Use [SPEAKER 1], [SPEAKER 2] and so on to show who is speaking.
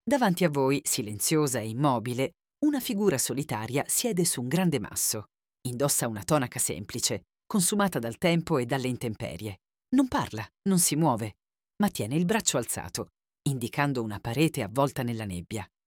[SPEAKER 1] Davanti a voi, silenziosa e immobile, una figura solitaria siede su un grande masso. Indossa una tonaca semplice, consumata dal tempo e dalle intemperie. Non parla, non si muove, ma tiene il braccio alzato, indicando una parete avvolta nella nebbia.